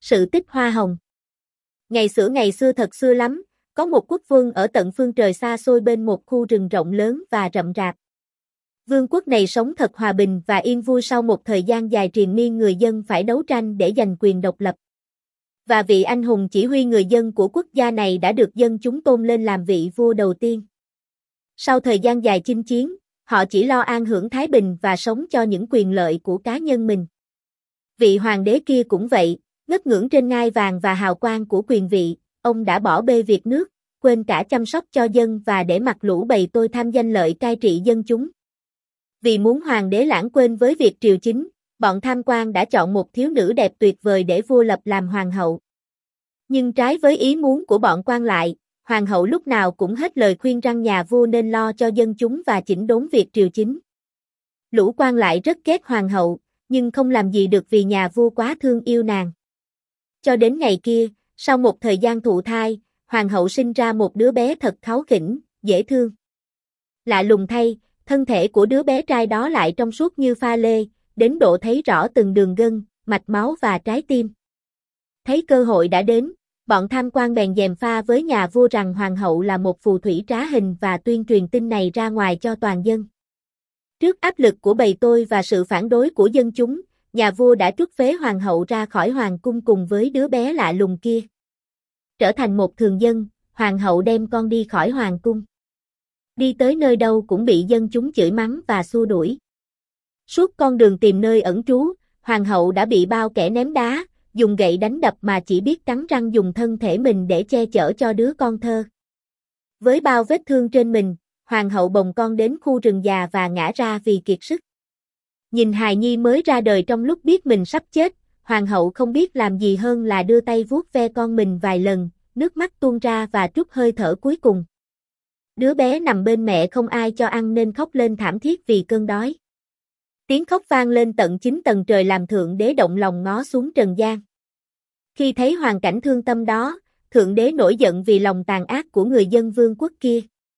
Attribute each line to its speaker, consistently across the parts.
Speaker 1: Sự tích hoa hồng. Ngày xưa thật xưa lắm, có một quốc vương ở tận phương trời xa xôi bên một khu rừng rộng lớn và rậm rạp. Vương quốc này sống thật hòa bình và yên vui sau một thời gian dài triền miên người dân phải đấu tranh để giành quyền độc lập. Và vị anh hùng chỉ huy người dân của quốc gia này đã được dân chúng tôn lên làm vị vua đầu tiên. Sau thời gian dài chinh chiến, họ chỉ lo an hưởng thái bình và sống cho những quyền lợi của cá nhân mình. Vị hoàng đế kia cũng vậy, ngất ngưỡng trên ngai vàng và hào quang của quyền vị, ông đã bỏ bê việc nước, quên cả chăm sóc cho dân và để mặc lũ bầy tôi tham danh lợi cai trị dân chúng. Vì muốn hoàng đế lãng quên với việc triều chính, bọn tham quan đã chọn một thiếu nữ đẹp tuyệt vời để vua lập làm hoàng hậu. Nhưng trái với ý muốn của bọn quan lại, hoàng hậu lúc nào cũng hết lời khuyên rằng nhà vua nên lo cho dân chúng và chỉnh đốn việc triều chính. Lũ quan lại rất ghét hoàng hậu, nhưng không làm gì được vì nhà vua quá thương yêu nàng. Cho đến ngày kia, sau một thời gian thụ thai, hoàng hậu sinh ra một đứa bé thật kháu khỉnh, dễ thương. Lạ lùng thay, thân thể của đứa bé trai đó lại trong suốt như pha lê, đến độ thấy rõ từng đường gân, mạch máu và trái tim. Thấy cơ hội đã đến, bọn tham quan bèn gièm pha với nhà vua rằng hoàng hậu là một phù thủy trá hình và tuyên truyền tin này ra ngoài cho toàn dân. Trước áp lực của bầy tôi và sự phản đối của dân chúng, nhà vua đã trút phế hoàng hậu ra khỏi hoàng cung cùng với đứa bé lạ lùng kia. Trở thành một thường dân, hoàng hậu đem con đi khỏi hoàng cung. Đi tới nơi đâu cũng bị dân chúng chửi mắng và xua đuổi. Suốt con đường tìm nơi ẩn trú, hoàng hậu đã bị bao kẻ ném đá, dùng gậy đánh đập mà chỉ biết cắn răng dùng thân thể mình để che chở cho đứa con thơ. Với bao vết thương trên mình, hoàng hậu bồng con đến khu rừng già và ngã ra vì kiệt sức. Nhìn hài nhi mới ra đời trong lúc biết mình sắp chết, hoàng hậu không biết làm gì hơn là đưa tay vuốt ve con mình vài lần, nước mắt tuôn ra và trút hơi thở cuối cùng. Đứa bé nằm bên mẹ không ai cho ăn nên khóc lên thảm thiết vì cơn đói. Tiếng khóc vang lên tận 9 tầng trời làm thượng đế động lòng ngó xuống trần gian. Khi thấy hoàn cảnh thương tâm đó, thượng đế nổi giận vì lòng tàn ác của người dân vương quốc kia.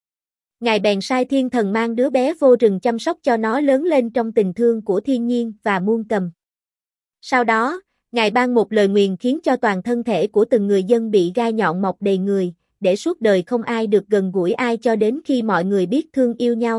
Speaker 1: Ngài bèn sai thiên thần mang đứa bé vô rừng chăm sóc cho nó lớn lên trong tình thương của thiên nhiên và muôn cầm. Sau đó, Ngài ban một lời nguyền khiến cho toàn thân thể của từng người dân bị gai nhọn mọc đầy người, để suốt đời không ai được gần gũi ai cho đến khi mọi người biết thương yêu nhau.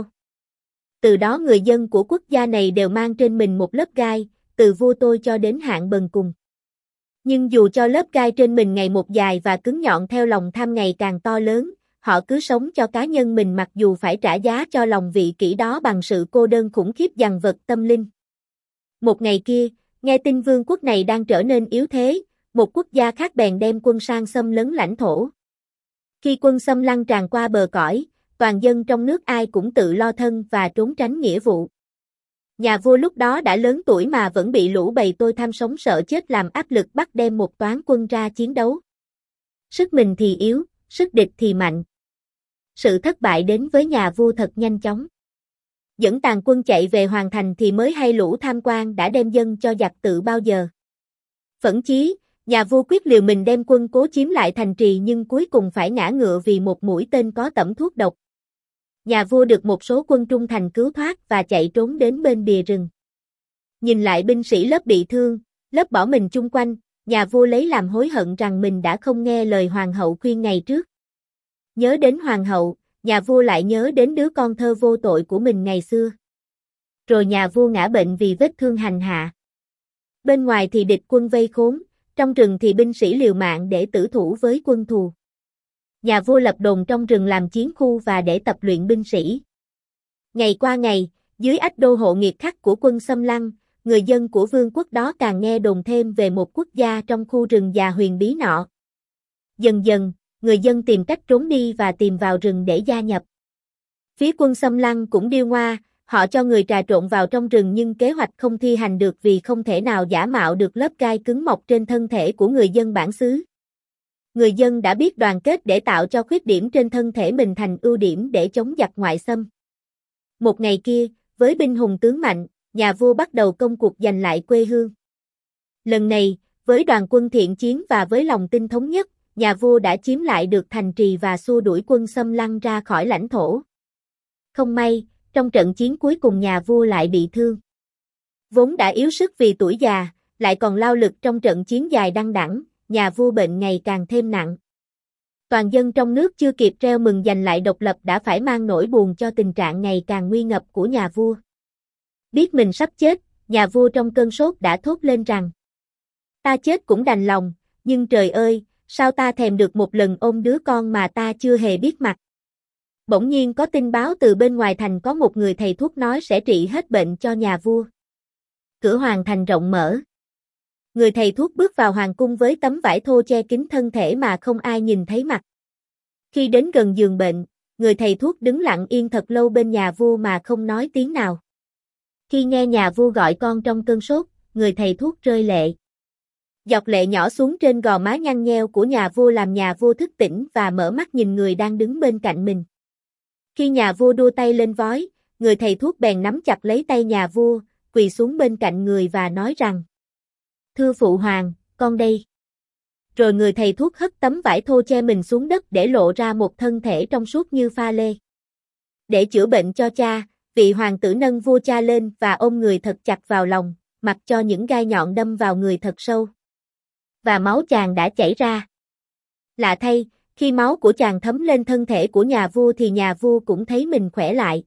Speaker 1: Từ đó người dân của quốc gia này đều mang trên mình một lớp gai, từ vua tôi cho đến hạng bần cùng. Nhưng dù cho lớp gai trên mình ngày một dài và cứng nhọn theo lòng tham ngày càng to lớn, họ cứ sống cho cá nhân mình mặc dù phải trả giá cho lòng vị kỷ đó bằng sự cô đơn khủng khiếp dằn vặt tâm linh. Một ngày kia, nghe tin vương quốc này đang trở nên yếu thế, một quốc gia khác bèn đem quân sang xâm lấn lãnh thổ. Khi quân xâm lăng tràn qua bờ cõi, toàn dân trong nước ai cũng tự lo thân và trốn tránh nghĩa vụ. Nhà vua lúc đó đã lớn tuổi mà vẫn bị lũ bầy tôi tham sống sợ chết làm áp lực bắt đem một toán quân ra chiến đấu. Sức mình thì yếu, sức địch thì mạnh. Sự thất bại đến với nhà vua thật nhanh chóng. Dẫn tàn quân chạy về hoàng thành thì mới hay lũ tham quan đã đem dân cho giặc tự bao giờ. Phẫn chí, nhà vua quyết liều mình đem quân cố chiếm lại thành trì nhưng cuối cùng phải ngã ngựa vì một mũi tên có tẩm thuốc độc. Nhà vua được một số quân trung thành cứu thoát và chạy trốn đến bên bìa rừng. Nhìn lại binh sĩ lớp bị thương, lớp bỏ mình chung quanh, nhà vua lấy làm hối hận rằng mình đã không nghe lời hoàng hậu khuyên ngày trước. Nhớ đến hoàng hậu, nhà vua lại nhớ đến đứa con thơ vô tội của mình ngày xưa. Rồi nhà vua ngã bệnh vì vết thương hành hạ. Bên ngoài thì địch quân vây khốn, trong rừng thì binh sĩ liều mạng để tử thủ với quân thù. Nhà vua lập đồn trong rừng làm chiến khu và để tập luyện binh sĩ. Ngày qua ngày, dưới ách đô hộ nghiệt khắc của quân xâm lăng, người dân của vương quốc đó càng nghe đồn thêm về một quốc gia trong khu rừng già huyền bí nọ. Dần dần, người dân tìm cách trốn đi và tìm vào rừng để gia nhập. Phía quân xâm lăng cũng điêu ngoa, họ cho người trà trộn vào trong rừng nhưng kế hoạch không thi hành được vì không thể nào giả mạo được lớp gai cứng mọc trên thân thể của người dân bản xứ. Người dân đã biết đoàn kết để tạo cho khuyết điểm trên thân thể mình thành ưu điểm để chống giặc ngoại xâm. Một ngày kia, với binh hùng tướng mạnh, nhà vua bắt đầu công cuộc giành lại quê hương. Lần này, với đoàn quân thiện chiến và với lòng tin thống nhất, nhà vua đã chiếm lại được thành trì và xua đuổi quân xâm lăng ra khỏi lãnh thổ. Không may, trong trận chiến cuối cùng nhà vua lại bị thương. Vốn đã yếu sức vì tuổi già, lại còn lao lực trong trận chiến dài đăng đẵng, nhà vua bệnh ngày càng thêm nặng. Toàn dân trong nước chưa kịp reo mừng giành lại độc lập đã phải mang nỗi buồn cho tình trạng ngày càng nguy ngập của nhà vua. Biết mình sắp chết, nhà vua trong cơn sốt đã thốt lên rằng: ta chết cũng đành lòng, nhưng trời ơi, sao ta thèm được một lần ôm đứa con mà ta chưa hề biết mặt. Bỗng nhiên có tin báo từ bên ngoài thành có một người thầy thuốc nói sẽ trị hết bệnh cho nhà vua. Cửa hoàng thành rộng mở. Người thầy thuốc bước vào hoàng cung với tấm vải thô che kín thân thể mà không ai nhìn thấy mặt. Khi đến gần giường bệnh, người thầy thuốc đứng lặng yên thật lâu bên nhà vua mà không nói tiếng nào. Khi nghe nhà vua gọi con trong cơn sốt, người thầy thuốc rơi lệ. Giọt lệ nhỏ xuống trên gò má nhăn nheo của nhà vua làm nhà vua thức tỉnh và mở mắt nhìn người đang đứng bên cạnh mình. Khi nhà vua đưa tay lên vói, người thầy thuốc bèn nắm chặt lấy tay nhà vua, quỳ xuống bên cạnh người và nói rằng: thưa phụ hoàng, con đây. Rồi người thầy thuốc hất tấm vải thô che mình xuống đất để lộ ra một thân thể trong suốt như pha lê. Để chữa bệnh cho cha, vị hoàng tử nâng vua cha lên và ôm người thật chặt vào lòng, mặc cho những gai nhọn đâm vào người thật sâu. Và máu chàng đã chảy ra. Lạ thay, khi máu của chàng thấm lên thân thể của nhà vua thì nhà vua cũng thấy mình khỏe lại.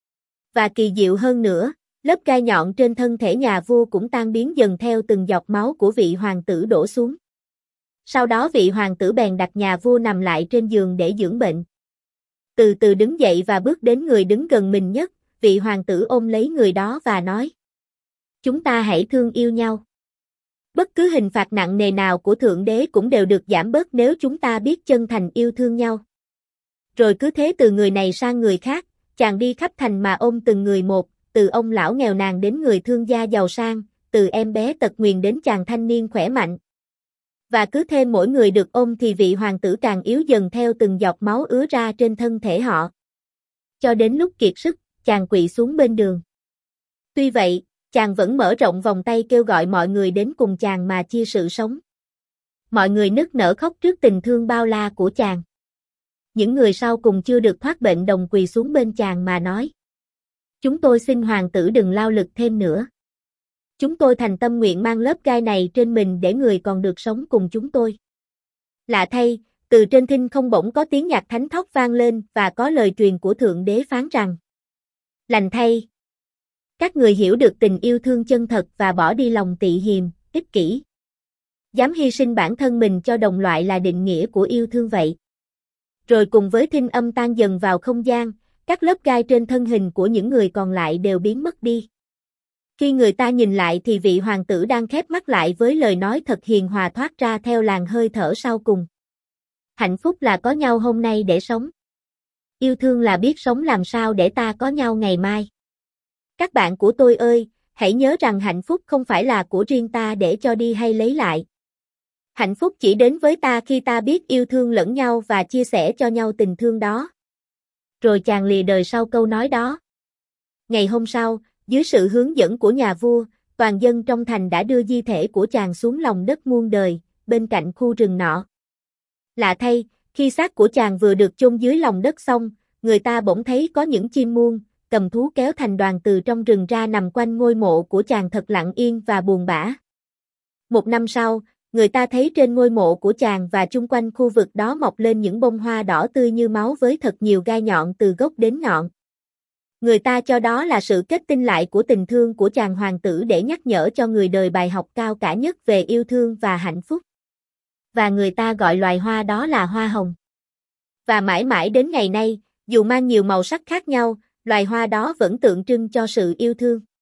Speaker 1: Và kỳ diệu hơn nữa, lớp gai nhọn trên thân thể nhà vua cũng tan biến dần theo từng giọt máu của vị hoàng tử đổ xuống. Sau đó vị hoàng tử bèn đặt nhà vua nằm lại trên giường để dưỡng bệnh. Từ từ đứng dậy và bước đến người đứng gần mình nhất, vị hoàng tử ôm lấy người đó và nói: chúng ta hãy thương yêu nhau. Bất cứ hình phạt nặng nề nào của Thượng Đế cũng đều được giảm bớt nếu chúng ta biết chân thành yêu thương nhau. Rồi cứ thế từ người này sang người khác, chàng đi khắp thành mà ôm từng người một, từ ông lão nghèo nàn đến người thương gia giàu sang, từ em bé tật nguyền đến chàng thanh niên khỏe mạnh. Và cứ thêm mỗi người được ôm thì vị hoàng tử càng yếu dần theo từng giọt máu ứa ra trên thân thể họ. Cho đến lúc kiệt sức, chàng quỵ xuống bên đường. Tuy vậy, chàng vẫn mở rộng vòng tay kêu gọi mọi người đến cùng chàng mà chia sự sống. Mọi người nức nở khóc trước tình thương bao la của chàng. Những người sau cùng chưa được thoát bệnh đồng quỳ xuống bên chàng mà nói: chúng tôi xin hoàng tử đừng lao lực thêm nữa. Chúng tôi thành tâm nguyện mang lớp gai này trên mình để người còn được sống cùng chúng tôi. Lạ thay, từ trên thinh không bỗng có tiếng nhạc thánh thót vang lên và có lời truyền của Thượng Đế phán rằng: lành thay! Các người hiểu được tình yêu thương chân thật và bỏ đi lòng tị hiềm, ích kỷ. Dám hy sinh bản thân mình cho đồng loại là định nghĩa của yêu thương vậy. Rồi cùng với thinh âm tan dần vào không gian, các lớp gai trên thân hình của những người còn lại đều biến mất đi. Khi người ta nhìn lại thì vị hoàng tử đang khép mắt lại với lời nói thật hiền hòa thoát ra theo làn hơi thở sau cùng. Hạnh phúc là có nhau hôm nay để sống. Yêu thương là biết sống làm sao để ta có nhau ngày mai. Các bạn của tôi ơi, hãy nhớ rằng hạnh phúc không phải là của riêng ta để cho đi hay lấy lại. Hạnh phúc chỉ đến với ta khi ta biết yêu thương lẫn nhau và chia sẻ cho nhau tình thương đó. Rồi chàng lìa đời sau câu nói đó. Ngày hôm sau, dưới sự hướng dẫn của nhà vua, toàn dân trong thành đã đưa di thể của chàng xuống lòng đất muôn đời, bên cạnh khu rừng nọ. Lạ thay, khi xác của chàng vừa được chôn dưới lòng đất xong, người ta bỗng thấy có những chim muông, cầm thú kéo thành đoàn từ trong rừng ra nằm quanh ngôi mộ của chàng thật lặng yên và buồn bã. Một năm sau, người ta thấy trên ngôi mộ của chàng và chung quanh khu vực đó mọc lên những bông hoa đỏ tươi như máu với thật nhiều gai nhọn từ gốc đến ngọn. Người ta cho đó là sự kết tinh lại của tình thương của chàng hoàng tử để nhắc nhở cho người đời bài học cao cả nhất về yêu thương và hạnh phúc. Và người ta gọi loài hoa đó là hoa hồng. Và mãi mãi đến ngày nay, dù mang nhiều màu sắc khác nhau, loài hoa đó vẫn tượng trưng cho sự yêu thương.